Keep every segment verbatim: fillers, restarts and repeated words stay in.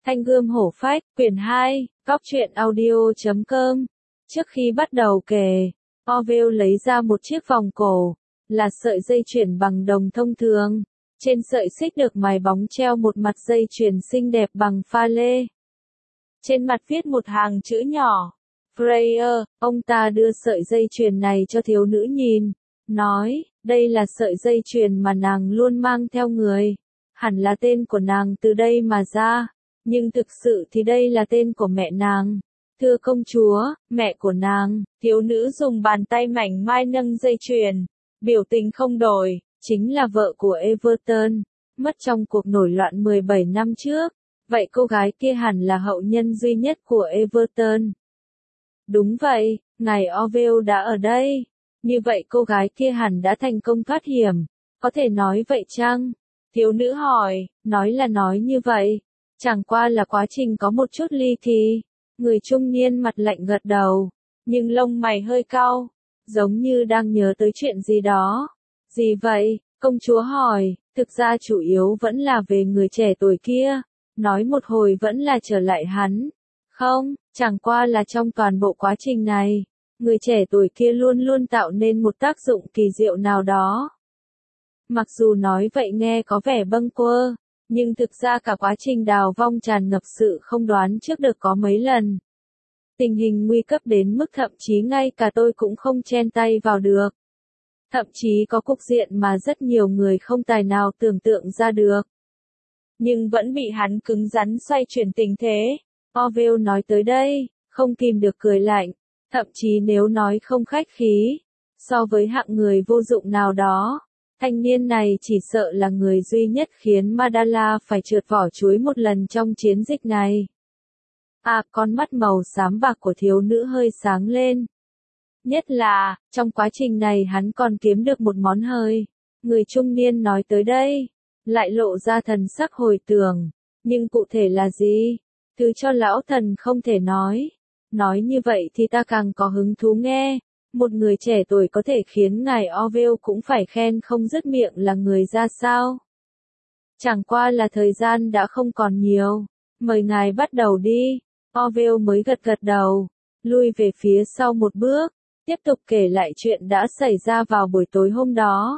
Thanh Gươm Hổ Phách, quyển hai, góc truyện audio chấm com. Trước khi bắt đầu kể, Orville lấy ra một chiếc vòng cổ, là sợi dây chuyền bằng đồng thông thường. Trên sợi xích được mài bóng treo một mặt dây chuyền xinh đẹp bằng pha lê. Trên mặt viết một hàng chữ nhỏ. Freya, ông ta đưa sợi dây chuyền này cho thiếu nữ nhìn, nói, đây là sợi dây chuyền mà nàng luôn mang theo người. Hẳn là tên của nàng từ đây mà ra, nhưng thực sự thì đây là tên của mẹ nàng. Thưa công chúa, mẹ của nàng, thiếu nữ dùng bàn tay mảnh mai nâng dây chuyền, biểu tình không đổi, chính là vợ của Everton, mất trong cuộc nổi loạn mười bảy năm trước. Vậy cô gái kia hẳn là hậu nhân duy nhất của Everton. Đúng vậy, ngài Orville đã ở đây. Như vậy cô gái kia hẳn đã thành công thoát hiểm. Có thể nói vậy chăng? Thiếu nữ hỏi, nói là nói như vậy. Chẳng qua là quá trình có một chút ly kỳ. Người trung niên mặt lạnh gật đầu, nhưng lông mày hơi cau, giống như đang nhớ tới chuyện gì đó. Gì vậy? Công chúa hỏi, thực ra chủ yếu vẫn là về người trẻ tuổi kia. Nói một hồi vẫn là trở lại hắn. Không, chẳng qua là trong toàn bộ quá trình này, người trẻ tuổi kia luôn luôn tạo nên một tác dụng kỳ diệu nào đó. Mặc dù nói vậy nghe có vẻ bâng quơ, nhưng thực ra cả quá trình đào vong tràn ngập sự không đoán trước được có mấy lần. Tình hình nguy cấp đến mức thậm chí ngay cả tôi cũng không chen tay vào được. Thậm chí có cục diện mà rất nhiều người không tài nào tưởng tượng ra được. Nhưng vẫn bị hắn cứng rắn xoay chuyển tình thế. Orville nói tới đây, không kìm được cười lạnh, thậm chí nếu nói không khách khí, so với hạng người vô dụng nào đó, thanh niên này chỉ sợ là người duy nhất khiến Madala phải trượt vỏ chuối một lần trong chiến dịch này. À, con mắt màu xám bạc của thiếu nữ hơi sáng lên. Nhất là, trong quá trình này hắn còn kiếm được một món hời. Người trung niên nói tới đây, lại lộ ra thần sắc hồi tưởng, nhưng cụ thể là gì? Thứ cho lão thần không thể nói. Nói như vậy thì ta càng có hứng thú nghe. Một người trẻ tuổi có thể khiến ngài Orville cũng phải khen không dứt miệng là người ra sao. Chẳng qua là thời gian đã không còn nhiều. Mời ngài bắt đầu đi. Orville mới gật gật đầu, lui về phía sau một bước, tiếp tục kể lại chuyện đã xảy ra vào buổi tối hôm đó.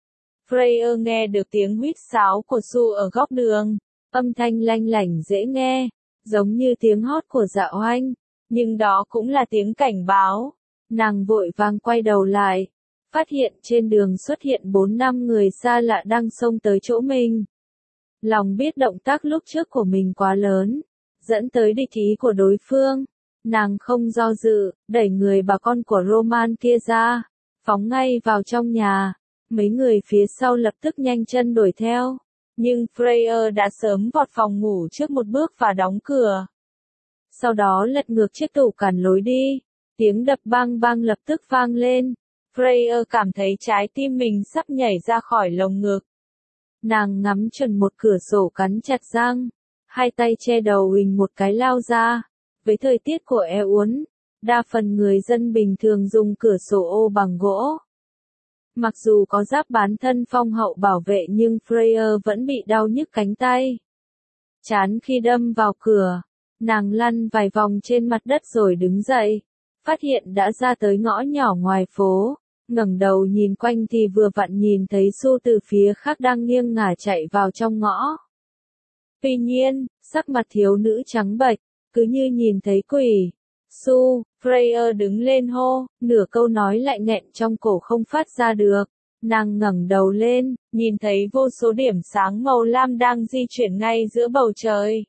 Freya nghe được tiếng huýt sáo của Su ở góc đường, âm thanh lanh lảnh dễ nghe, giống như tiếng hót của Dạ Oanh, nhưng đó cũng là tiếng cảnh báo. Nàng vội vàng quay đầu lại, phát hiện trên đường xuất hiện bốn năm người xa lạ đang xông tới chỗ mình. Lòng biết động tác lúc trước của mình quá lớn, dẫn tới địch ý của đối phương. Nàng không do dự, đẩy người bà con của Roman kia ra, phóng ngay vào trong nhà. Mấy người phía sau lập tức nhanh chân đuổi theo. Nhưng Freya đã sớm vọt phòng ngủ trước một bước và đóng cửa. Sau đó lật ngược chiếc tủ cản lối đi. Tiếng đập bang bang lập tức vang lên. Freya cảm thấy trái tim mình sắp nhảy ra khỏi lồng ngực. Nàng ngắm chuẩn một cửa sổ cắn chặt răng. Hai tay che đầu huỳnh một cái lao ra. Với thời tiết của E uốn, đa phần người dân bình thường dùng cửa sổ ô bằng gỗ. Mặc dù có giáp bán thân phong hậu bảo vệ nhưng Freya vẫn bị đau nhức cánh tay. Chán khi đâm vào cửa, nàng lăn vài vòng trên mặt đất rồi đứng dậy, phát hiện đã ra tới ngõ nhỏ ngoài phố, ngẩng đầu nhìn quanh thì vừa vặn nhìn thấy Su từ phía khác đang nghiêng ngả chạy vào trong ngõ. Tuy nhiên, sắc mặt thiếu nữ trắng bệch, cứ như nhìn thấy quỷ. Su, Freya đứng lên hô, nửa câu nói lại nghẹn trong cổ không phát ra được. Nàng ngẩng đầu lên, nhìn thấy vô số điểm sáng màu lam đang di chuyển ngay giữa bầu trời.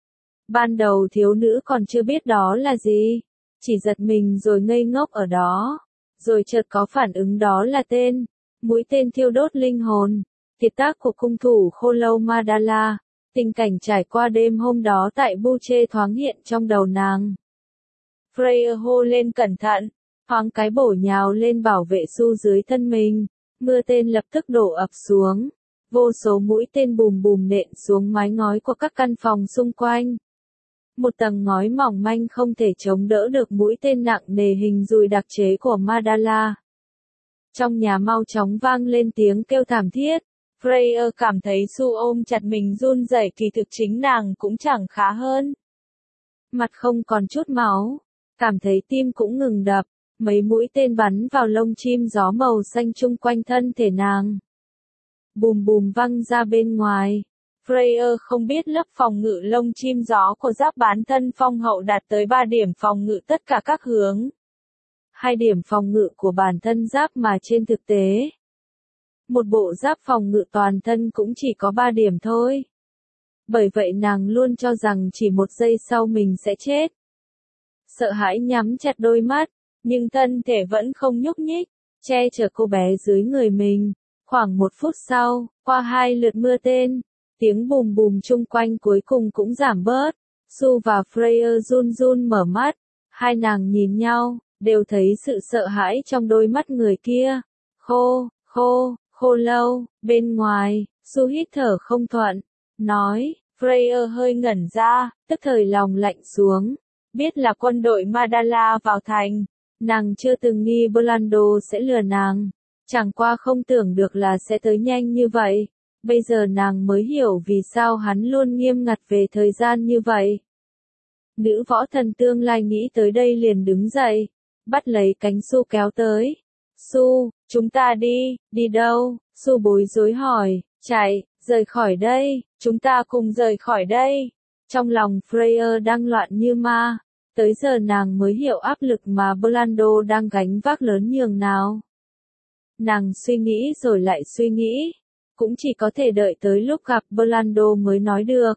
Ban đầu thiếu nữ còn chưa biết đó là gì, chỉ giật mình rồi ngây ngốc ở đó, rồi chợt có phản ứng đó là tên, mũi tên thiêu đốt linh hồn, kiệt tác của cung thủ khô lâu Madala. Tình cảnh trải qua đêm hôm đó tại Buche thoáng hiện trong đầu nàng. Freya hô lên cẩn thận, thoáng cái bổ nhào lên bảo vệ Su dưới thân mình, mưa tên lập tức đổ ập xuống, vô số mũi tên bùm bùm nện xuống mái ngói của các căn phòng xung quanh. Một tầng ngói mỏng manh không thể chống đỡ được mũi tên nặng nề hình dùi đặc chế của Madala. Trong nhà mau chóng vang lên tiếng kêu thảm thiết, Freya cảm thấy Su ôm chặt mình run rẩy, kỳ thực chính nàng cũng chẳng khá hơn. Mặt không còn chút máu, cảm thấy tim cũng ngừng đập, mấy mũi tên bắn vào lông chim gió màu xanh chung quanh thân thể nàng. Bùm bùm văng ra bên ngoài. Freya không biết lớp phòng ngự lông chim gió của giáp bán thân phong hậu đạt tới ba điểm phòng ngự tất cả các hướng. Hai điểm phòng ngự của bản thân giáp mà trên thực tế. Một bộ giáp phòng ngự toàn thân cũng chỉ có ba điểm thôi. Bởi vậy nàng luôn cho rằng chỉ một giây sau mình sẽ chết. Sợ hãi nhắm chặt đôi mắt, nhưng thân thể vẫn không nhúc nhích, che chở cô bé dưới người mình. Khoảng một phút sau, qua hai lượt mưa tên, tiếng bùm bùm chung quanh cuối cùng cũng giảm bớt. Su và Freya run run mở mắt, hai nàng nhìn nhau, đều thấy sự sợ hãi trong đôi mắt người kia. Khô, khô, khô lâu, bên ngoài, Su hít thở không thuận, nói, Freya hơi ngẩn ra, tức thời lòng lạnh xuống, biết là quân đội Madala vào thành, nàng chưa từng nghi Blando sẽ lừa nàng, chẳng qua không tưởng được là sẽ tới nhanh như vậy, bây giờ nàng mới hiểu vì sao hắn luôn nghiêm ngặt về thời gian như vậy. Nữ võ thần tương lai nghĩ tới đây liền đứng dậy, bắt lấy cánh Su kéo tới. Su, chúng ta đi, đi đâu? Su bối rối hỏi, chạy, rời khỏi đây, chúng ta cùng rời khỏi đây. Trong lòng Freya đang loạn như ma, tới giờ nàng mới hiểu áp lực mà Blando đang gánh vác lớn nhường nào. Nàng suy nghĩ rồi lại suy nghĩ, cũng chỉ có thể đợi tới lúc gặp Blando mới nói được.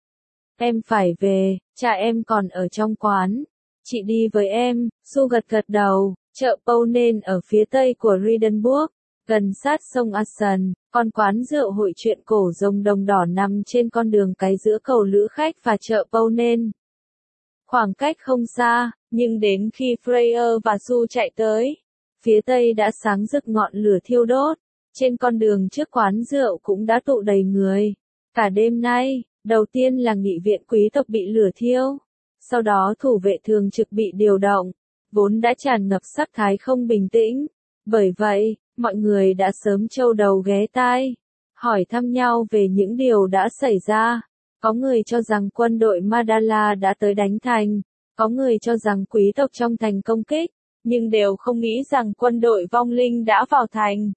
Em phải về, cha em còn ở trong quán. Chị đi với em, Su gật gật đầu, chợ Paunen ở phía tây của Ridenburg, gần sát sông Assen, con quán rượu hội chuyện cổ rồng đồng đỏ nằm trên con đường cái giữa cầu lữ khách và chợ Paunen. Khoảng cách không xa, nhưng đến khi Freya và Su chạy tới, phía tây đã sáng rực ngọn lửa thiêu đốt, trên con đường trước quán rượu cũng đã tụ đầy người. Cả đêm nay, đầu tiên là nghị viện quý tộc bị lửa thiêu. Sau đó thủ vệ thường trực bị điều động, vốn đã tràn ngập sắc thái không bình tĩnh. Bởi vậy, mọi người đã sớm châu đầu ghé tai, hỏi thăm nhau về những điều đã xảy ra. Có người cho rằng quân đội Madala đã tới đánh thành, có người cho rằng quý tộc trong thành công kích, nhưng đều không nghĩ rằng quân đội vong linh đã vào thành.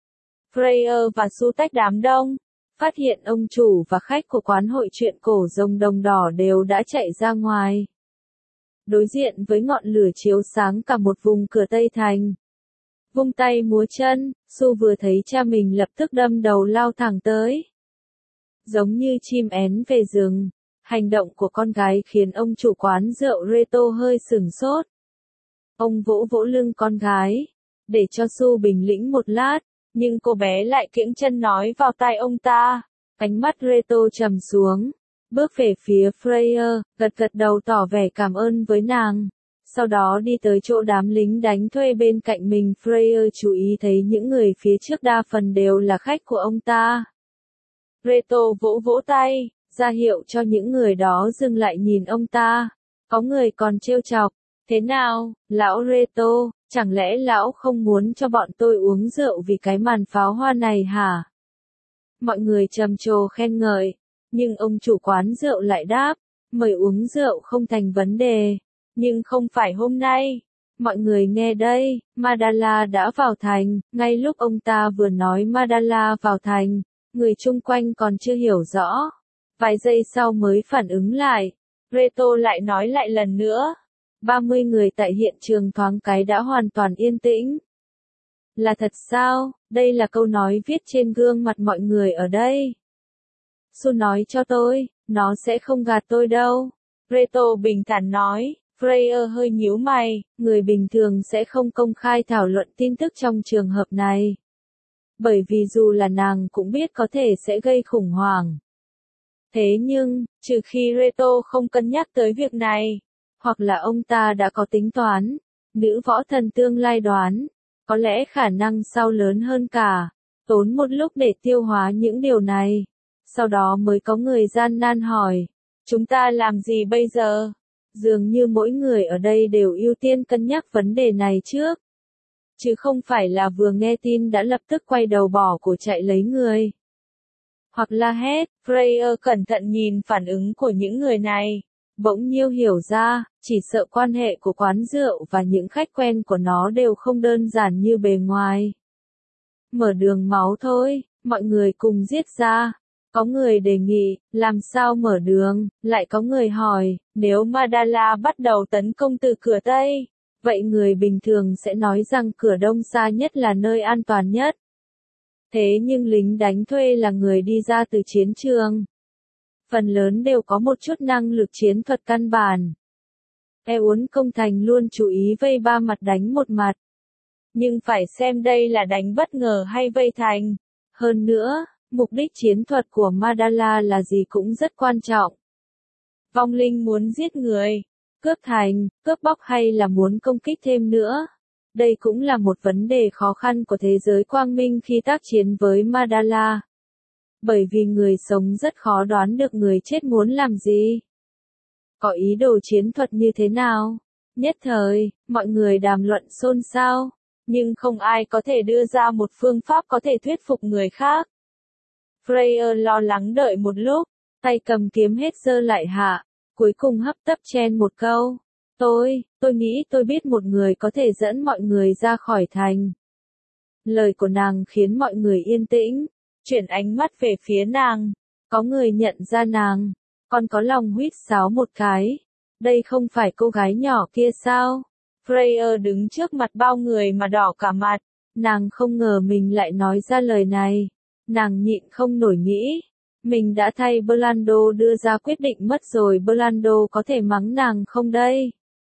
Freya và Su tách đám đông, phát hiện ông chủ và khách của quán hội chuyện cổ rồng đồng đỏ đều đã chạy ra ngoài. Đối diện với ngọn lửa chiếu sáng cả một vùng cửa Tây Thành. Vung tay múa chân, Su vừa thấy cha mình lập tức đâm đầu lao thẳng tới. Giống như chim én về rừng, hành động của con gái khiến ông chủ quán rượu Reto hơi sửng sốt. Ông vỗ vỗ lưng con gái, để cho Su bình tĩnh một lát. Nhưng cô bé lại kiễng chân nói vào tai ông ta, ánh mắt Reto trầm xuống, bước về phía Freya, gật gật đầu tỏ vẻ cảm ơn với nàng, sau đó đi tới chỗ đám lính đánh thuê bên cạnh mình. Freya chú ý thấy những người phía trước đa phần đều là khách của ông ta. Reto vỗ vỗ tay, ra hiệu cho những người đó dừng lại nhìn ông ta, có người còn trêu chọc, thế nào, lão Reto? Chẳng lẽ lão không muốn cho bọn tôi uống rượu vì cái màn pháo hoa này hả? Mọi người trầm trồ khen ngợi, nhưng ông chủ quán rượu lại đáp, mời uống rượu không thành vấn đề, nhưng không phải hôm nay. Mọi người nghe đây, Madala đã vào thành, ngay lúc ông ta vừa nói Madala vào thành, người chung quanh còn chưa hiểu rõ. Vài giây sau mới phản ứng lại, Reto lại nói lại lần nữa. ba mươi người tại hiện trường thoáng cái đã hoàn toàn yên tĩnh. Là thật sao? Đây là câu nói viết trên gương mặt mọi người ở đây. Su nói cho tôi, nó sẽ không gạt tôi đâu. Reto bình thản nói. Freya hơi nhíu mày, người bình thường sẽ không công khai thảo luận tin tức trong trường hợp này. Bởi vì dù là nàng cũng biết có thể sẽ gây khủng hoảng. Thế nhưng, trừ khi Reto không cân nhắc tới việc này, hoặc là ông ta đã có tính toán, nữ võ thần tương lai đoán, có lẽ khả năng sau lớn hơn cả, tốn một lúc để tiêu hóa những điều này, sau đó mới có người gian nan hỏi, chúng ta làm gì bây giờ? Dường như mỗi người ở đây đều ưu tiên cân nhắc vấn đề này trước, chứ không phải là vừa nghe tin đã lập tức quay đầu bỏ của chạy lấy người. hoặc la hét. Freya cẩn thận nhìn phản ứng của những người này. Bỗng nhiêu hiểu ra, chỉ sợ quan hệ của quán rượu và những khách quen của nó đều không đơn giản như bề ngoài. Mở đường máu thôi, mọi người cùng giết ra. Có người đề nghị, làm sao mở đường, lại có người hỏi, nếu Madala bắt đầu tấn công từ cửa Tây, vậy người bình thường sẽ nói rằng cửa Đông xa nhất là nơi an toàn nhất. Thế nhưng lính đánh thuê là người đi ra từ chiến trường. Phần lớn đều có một chút năng lực chiến thuật căn bản. E uốn công thành luôn chú ý vây ba mặt đánh một mặt. Nhưng phải xem đây là đánh bất ngờ hay vây thành. Hơn nữa, mục đích chiến thuật của Madala là gì cũng rất quan trọng. Vong linh muốn giết người, cướp thành, cướp bóc hay là muốn công kích thêm nữa. Đây cũng là một vấn đề khó khăn của thế giới quang minh khi tác chiến với Madala. Bởi vì người sống rất khó đoán được người chết muốn làm gì. Có ý đồ chiến thuật như thế nào? Nhất thời, mọi người đàm luận xôn xao, nhưng không ai có thể đưa ra một phương pháp có thể thuyết phục người khác. Freya lo lắng đợi một lúc, tay cầm kiếm hết giơ lại hạ, cuối cùng hấp tấp chen một câu. Tôi, tôi nghĩ tôi biết một người có thể dẫn mọi người ra khỏi thành. Lời của nàng khiến mọi người yên tĩnh, chuyển ánh mắt về phía nàng. Có người nhận ra nàng, còn có lòng huýt sáo một cái. Đây không phải cô gái nhỏ kia sao? Freya đứng trước mặt bao người mà đỏ cả mặt. Nàng không ngờ mình lại nói ra lời này. Nàng nhịn không nổi nghĩ. Mình đã thay Blando đưa ra quyết định mất rồi, Blando có thể mắng nàng không đây?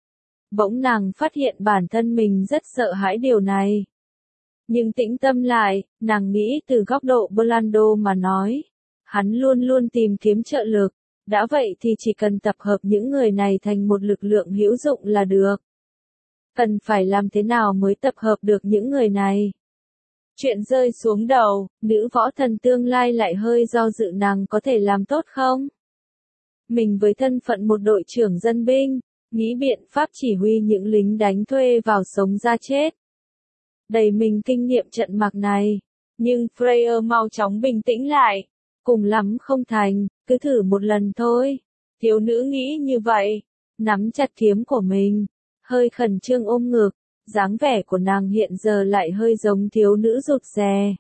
Bỗng nàng phát hiện bản thân mình rất sợ hãi điều này. Nhưng tĩnh tâm lại, nàng nghĩ từ góc độ Blando mà nói. Hắn luôn luôn tìm kiếm trợ lực. Đã vậy thì chỉ cần tập hợp những người này thành một lực lượng hữu dụng là được. Cần phải làm thế nào mới tập hợp được những người này? Chuyện rơi xuống đầu, nữ võ thần tương lai lại hơi do dự nàng có thể làm tốt không? Mình với thân phận một đội trưởng dân binh, nghĩ biện pháp chỉ huy những lính đánh thuê vào sống ra chết. Đầy mình kinh nghiệm trận mạc này. Nhưng Freya mau chóng bình tĩnh lại. Cùng lắm không thành, cứ thử một lần thôi. Thiếu nữ nghĩ như vậy, nắm chặt kiếm của mình, hơi khẩn trương ôm ngực, dáng vẻ của nàng hiện giờ lại hơi giống thiếu nữ rụt rè.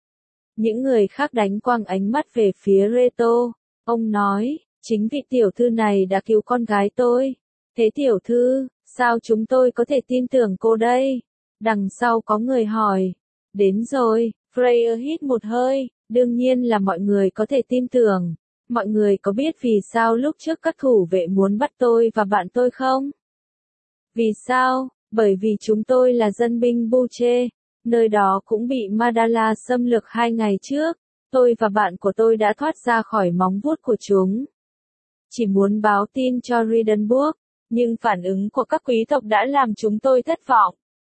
Những người khác đánh quang ánh mắt về phía Reto, ông nói, chính vị tiểu thư này đã cứu con gái tôi. Thế tiểu thư, sao chúng tôi có thể tin tưởng cô đây? Đằng sau có người hỏi. Đến rồi, Freya hít một hơi. Đương nhiên là mọi người có thể tin tưởng. Mọi người có biết vì sao lúc trước các thủ vệ muốn bắt tôi và bạn tôi không? Vì sao? Bởi vì chúng tôi là dân binh Buche. Nơi đó cũng bị Madala xâm lược hai ngày trước. Tôi và bạn của tôi đã thoát ra khỏi móng vuốt của chúng. Chỉ muốn báo tin cho Ridenburg. Nhưng phản ứng của các quý tộc đã làm chúng tôi thất vọng.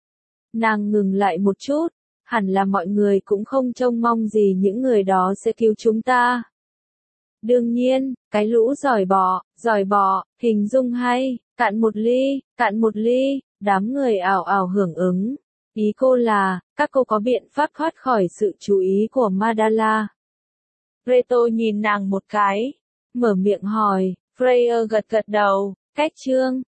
Nàng ngừng lại một chút. Hẳn là mọi người cũng không trông mong gì những người đó sẽ cứu chúng ta. Đương nhiên, cái lũ giỏi bọ, giỏi bọ, hình dung hay, cạn một ly, cạn một ly, đám người ảo ảo hưởng ứng. Ý cô là, các cô có biện pháp thoát khỏi sự chú ý của Madala. Reto nhìn nàng một cái, mở miệng hỏi, Freya gật gật đầu, cách chương.